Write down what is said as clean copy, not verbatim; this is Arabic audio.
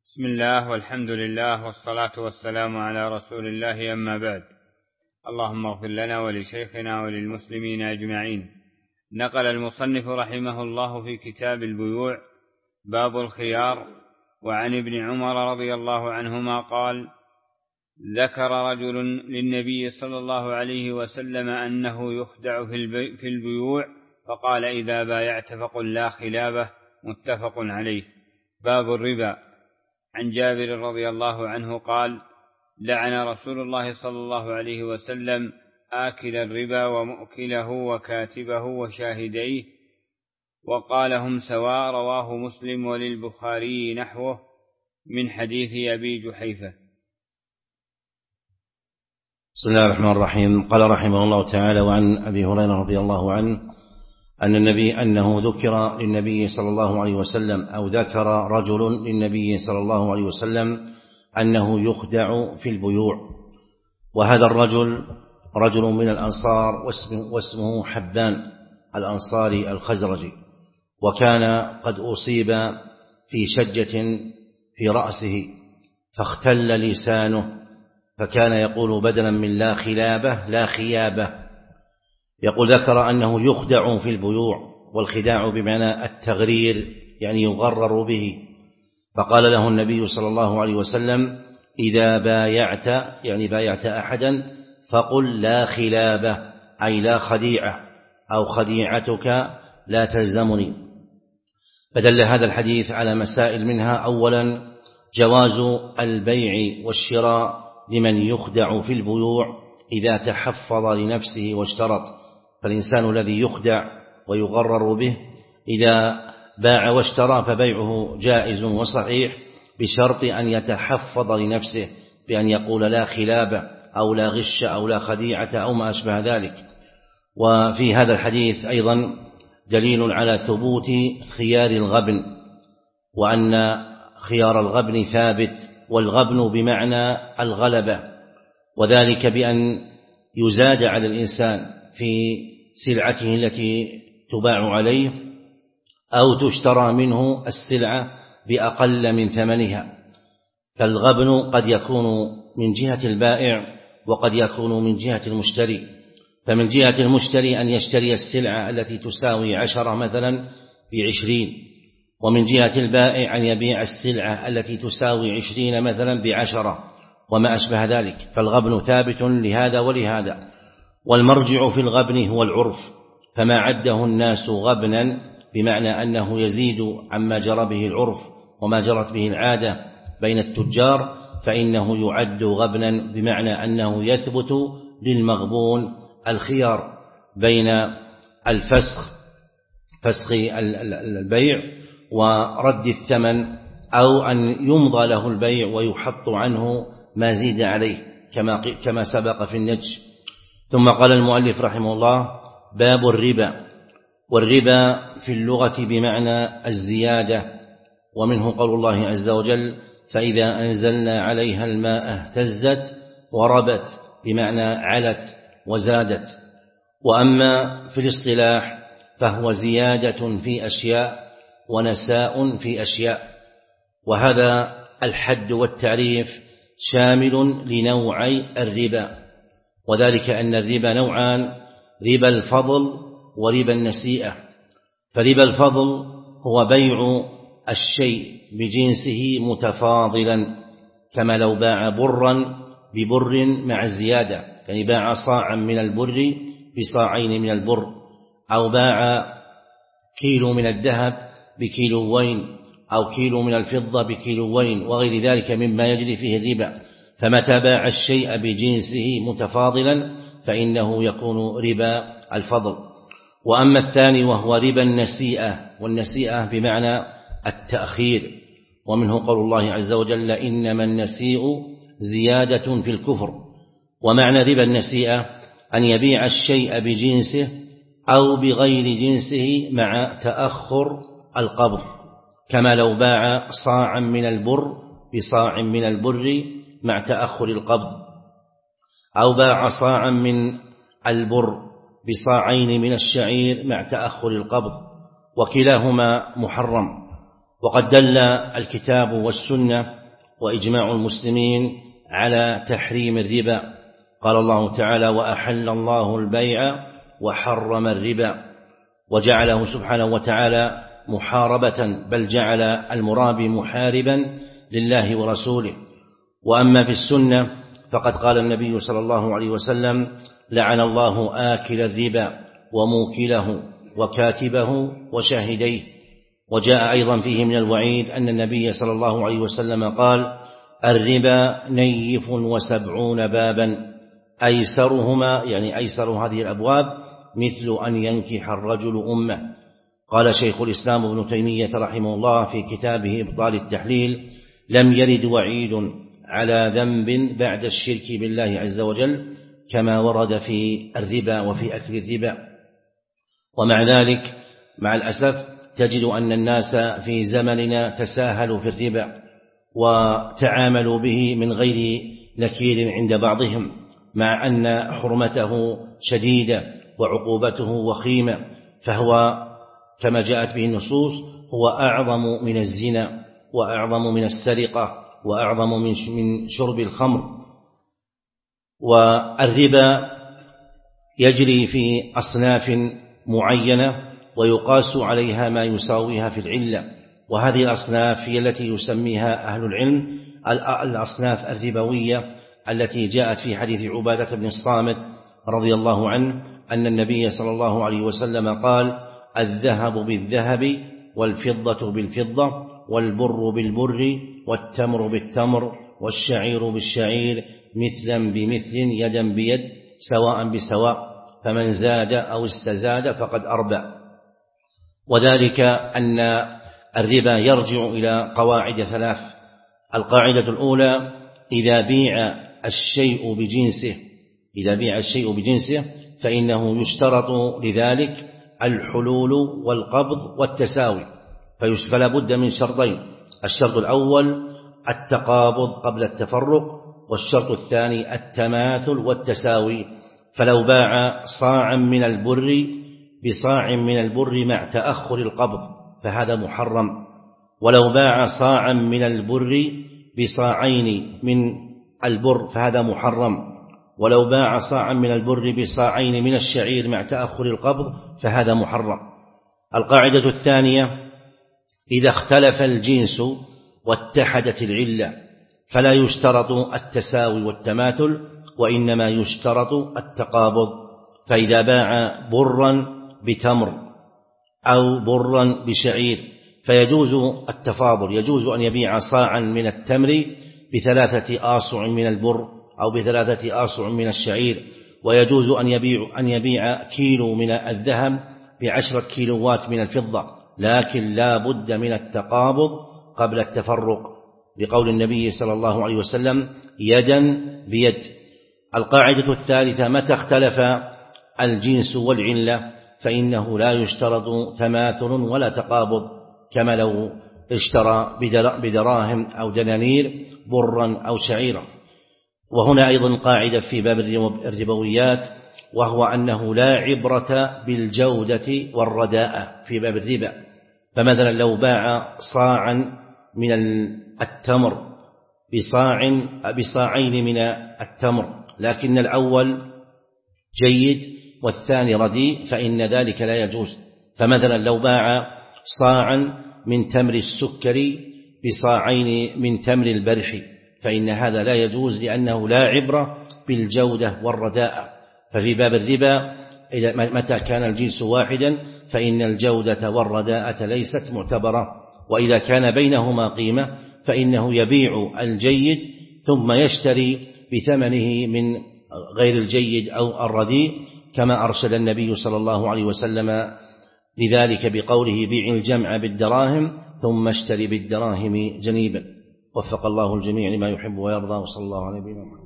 بسم الله والحمد لله والصلاة والسلام على رسول الله، أما بعد. اللهم اغفر لنا ولشيخنا وللمسلمين أجمعين. نقل المصنف رحمه الله في كتاب البيوع باب الخيار، وعن ابن عمر رضي الله عنهما قال: ذكر رجل للنبي صلى الله عليه وسلم أنه يخدع في البيوع، فقال: إذا بايعت فقل لا خلابة. متفق عليه. باب الربا. عن جابر رضي الله عنه قال: لعن رسول الله صلى الله عليه وسلم آكل الربا ومؤكله وكاتبه وشاهديه، وقال: هم سواء. رواه مسلم وللبخاري نحوه من حديث أبي جحيفة. بسم الله الرحمن الرحيم. قال رحمه الله تعالى: وعن أبي هريرة رضي الله عنه أنه ذكر للنبي صلى الله عليه وسلم، أو ذكر رجل للنبي صلى الله عليه وسلم أنه يخدع في البيوع. وهذا الرجل رجل من الأنصار، واسمه حبان الأنصاري الخزرجي، وكان قد أصيب في شجة في رأسه فاختل لسانه، فكان يقول بدلا من لا خلابة لا خيابة. يقول: ذكر أنه يخدع في البيوع، والخداع بمعنى التغرير، يعني يغرر به. فقال له النبي صلى الله عليه وسلم: إذا بايعت، يعني بايعت أحدا، فقل لا خلابة، أي لا خديعة، أو خديعتك لا تلزمني. فدل هذا الحديث على مسائل، منها: أولا جواز البيع والشراء لمن يخدع في البيوع إذا تحفظ لنفسه واشترط. فالإنسان الذي يخدع ويغرر به إذا باع واشترى فبيعه جائز وصحيح، بشرط أن يتحفظ لنفسه بأن يقول لا خلابة أو لا غش أو لا خديعة أو ما أشبه ذلك. وفي هذا الحديث أيضا دليل على ثبوت خيار الغبن، وأن خيار الغبن ثابت، والغبن بمعنى الغلبة، وذلك بأن يزاد على الإنسان في سلعته التي تباع عليه، أو تشترى منه السلعة بأقل من ثمنها. فالغبن قد يكون من جهة البائع، وقد يكون من جهة المشتري. فمن جهة المشتري أن يشتري السلعة التي تساوي 10 مثلا ب20، ومن جهة البائع أن يبيع السلعة التي تساوي 20 مثلا ب10 وما أشبه ذلك. فالغبن ثابت لهذا ولهذا. والمرجع في الغبن هو العرف، فما عده الناس غبنا بمعنى أنه يزيد عما جرى به العرف وما جرت به العادة بين التجار، فإنه يعد غبنا بمعنى أنه يثبت للمغبون الخيار بين فسخ البيع ورد الثمن، أو أن يمضى له البيع ويحط عنه ما زيد عليه كما سبق في النجش. ثم قال المؤلف رحمه الله: باب الربا. والربا في اللغة بمعنى الزيادة، ومنه قول الله عز وجل: فإذا أنزلنا عليها الماء اهتزت وربت، بمعنى علت وزادت. وأما في الاصطلاح فهو زيادة في أشياء ونساء في أشياء. وهذا الحد والتعريف شامل لنوعي الربا، وذلك أن الربا نوعان: ربا الفضل وربا النسيئة. فربا الفضل هو بيع الشيء بجنسه متفاضلا، كما لو باع برا ببر مع الزيادة، يعني باع صاعا من البر بصاعين من البر، أو باع كيلو من الذهب بكيلوين، أو كيلو من الفضة بكيلوين، وغير ذلك مما يجري فيه الربا. فمتى باع الشيء بجنسه متفاضلا فإنه يكون ربا الفضل. وأما الثاني وهو ربا النسيئة، والنسيئة بمعنى التأخير، ومنه قول الله عز وجل: إنما النسيء زيادة في الكفر. ومعنى ربا النسيئة أن يبيع الشيء بجنسه أو بغير جنسه مع تأخر القبض، كما لو باع صاعا من البر بصاع من البر مع تأخر القبض، أو باع صاعا من البر بصاعين من الشعير مع تأخر القبض، وكلاهما محرم. وقد دل الكتاب والسنة وإجماع المسلمين على تحريم الربا. قال الله تعالى: وأحل الله البيع وحرم الربا، وجعله سبحانه وتعالى محاربة، بل جعل المرابي محاربا لله ورسوله. وأما في السنة فقد قال النبي صلى الله عليه وسلم: لعن الله آكل الربا وموكله وكاتبه وشاهديه. وجاء أيضا فيه من الوعيد أن النبي صلى الله عليه وسلم قال: الربا نيف 70 بابا، أيسرهما يعني أيسر هذه الأبواب مثل أن ينكح الرجل أمه. قال شيخ الإسلام ابن تيمية رحمه الله في كتابه إبطال التحليل: لم يرد وعيد على ذنب بعد الشرك بالله عز وجل كما ورد في الربا وفي أكل الربا. ومع ذلك مع الأسف تجد أن الناس في زمننا تساهلوا في الربا وتعاملوا به من غير نكير عند بعضهم، مع أن حرمته شديدة وعقوبته وخيمة، فهو كما جاءت به النصوص هو أعظم من الزنا وأعظم من السرقة وأعظم من شرب الخمر. والربا يجري في أصناف معينة ويقاس عليها ما يساويها في العلة، وهذه الأصناف هي التي يسميها أهل العلم الأصناف الربوية، التي جاءت في حديث عبادة بن الصامت رضي الله عنه أن النبي صلى الله عليه وسلم قال: الذهب بالذهب والفضة بالفضة والبر بالبر والتمر بالتمر والشعير بالشعير مثلا بمثل يدا بيد سواء بسواء، فمن زاد أو استزاد فقد أربى. وذلك أن الربا يرجع إلى قواعد 3. القاعدة الأولى: إذا بيع الشيء بجنسه فإنه يشترط لذلك الحلول والقبض والتساوي، فلا بد من شرطين: الشرط الأول التقابض قبل التفرق، والشرط الثاني التماثل والتساوي. فلو باع صاعا من البر بصاع من البر مع تأخر القبض فهذا محرم، ولو باع صاعا من البر بصاعين من البر فهذا محرم، ولو باع صاعا من البر بصاعين من الشعير مع تأخر القبض فهذا محرم. القاعدة الثانية: إذا اختلف الجنس واتحدت العلة فلا يشترط التساوي والتماثل، وإنما يشترط التقابض. فإذا باع برا بتمر أو برا بشعير فيجوز التفاضل، يجوز أن يبيع صاعا من التمر ب3 آصع من البر أو ب3 آصع من الشعير، ويجوز أن يبيع كيلو من الذهب ب10 كيلوات من الفضة، لكن لا بد من التقابض قبل التفرق، بقول النبي صلى الله عليه وسلم: يدا بيد. القاعدة الثالثة: متى اختلف الجنس والعلة فإنه لا يشترط تماثل ولا تقابض، كما لو اشترى بدراهم أو دنانير برا أو شعيرا. وهنا أيضا قاعدة في باب الربويات، وهو أنه لا عبرة بالجودة والرداءة في باب الربا. فمثلا لو باع صاعا من التمر بصاعين من التمر لكن الأول جيد والثاني رديء فإن ذلك لا يجوز. فمثلا لو باع صاعا من تمر السكري بصاعين من تمر البرح فإن هذا لا يجوز، لأنه لا عبرة بالجودة والرداءة. ففي باب الربا متى كان الجنس واحدا فإن الجودة والرداءة ليست معتبرة، وإذا كان بينهما قيمة فإنه يبيع الجيد ثم يشتري بثمنه من غير الجيد أو الرديء، كما أرشد النبي صلى الله عليه وسلم لذلك بقوله: بيع الجمع بالدراهم ثم اشتري بالدراهم جنيبا. وفق الله الجميع لما يحب ويرضى، وصلى الله عليه وسلم.